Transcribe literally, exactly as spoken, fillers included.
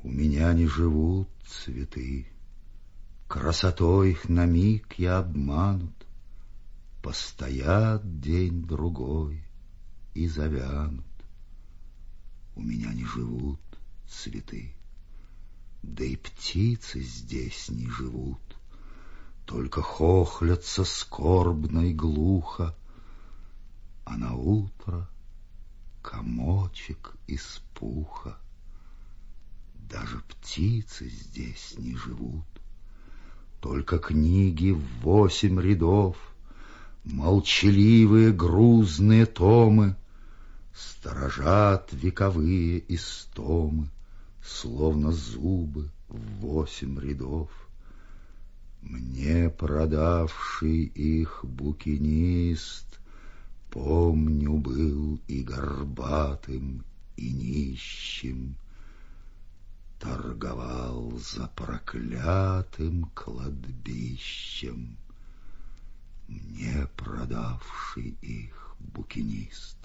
У меня не живут цветы, красотой их на миг я обманут. Постоят день-другой и завянут. У меня не живут цветы, да и птицы здесь не живут, только хохлятся скорбно и глухо, а на утро комочек из пуха. Даже птицы здесь не живут, только книги в восемь рядов, молчаливые грузные томы, сторожат вековые истомы, словно зубы в восемь рядов. Мне продавший их букинист, помню, был и горбатым, и нищим, торговал за проклятым кладбищем. Мне продавший их букинист.